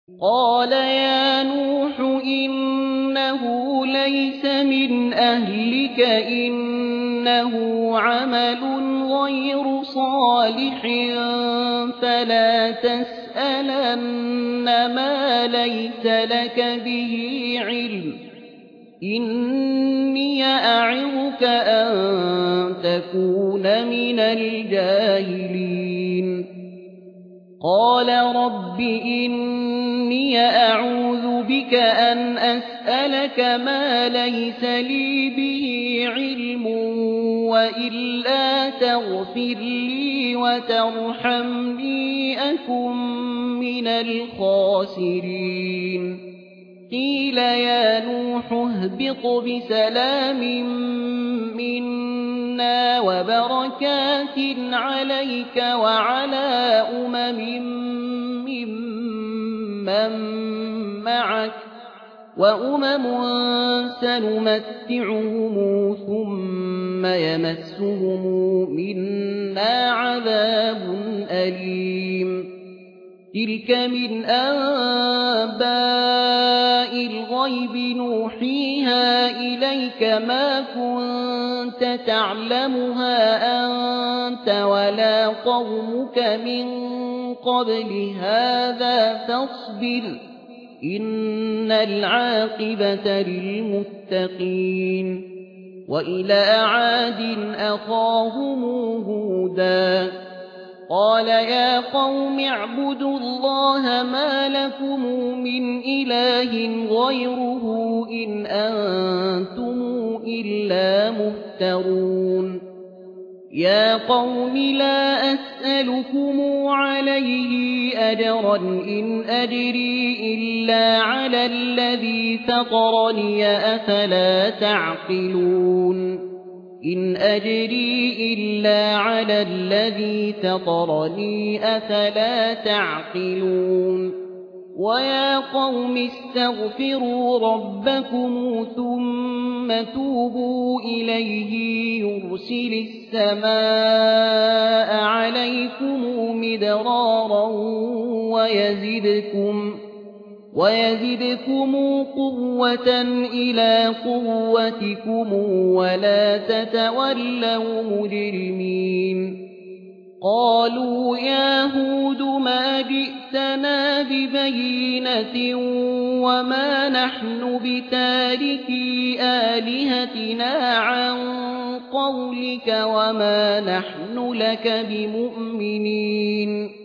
قال يا نوح إنه ليس من أهلك إنه عمل غير صالح فلا تسألن ما ليس لك به علم إني أعظك أن تكون من الجاهلين قال رب إني أعوذ بك أن أسألك ما ليس لي به علم وإلا تغفر لي وترحمني أكن من الخاسرين قيل يا نوح اهبط بسلام منا وبركات عليك وعلى ممن معك وأمم سنمتعهم ثم يمسهم منا عذاب أليم تلك من أنباء الغيب نوحيها إليك ما كنت تعلمها أنت ولا قومك من قبل هذا فاصبر إن العاقبة للمتقين وإلى عاد أخاهم هودا قال يا قوم اعبدوا الله ما لكم من إله غيره إن أنتم إلا مفترون يا قوم لا أسألكم عليه أجرا إن أجري إلا على الذي فطرني أفلا تعقلون إن أجري إلا على الذي فطرني أفلا تعقلون ويا قوم استغفروا ربكم ثم توبوا إليه يرسل السماء عليكم مدرارا ويزدكم قوة إلى قوتكم ولا تتولوا مجرمين قالوا يا هود ما جئتنا ببينة وما نحن بتاركي آلهتنا عن قولك وما نحن لك بمؤمنين